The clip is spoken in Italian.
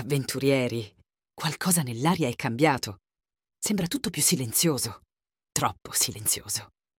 avventurieri. Qualcosa nell'aria è cambiato. Sembra tutto più silenzioso. Troppo silenzioso.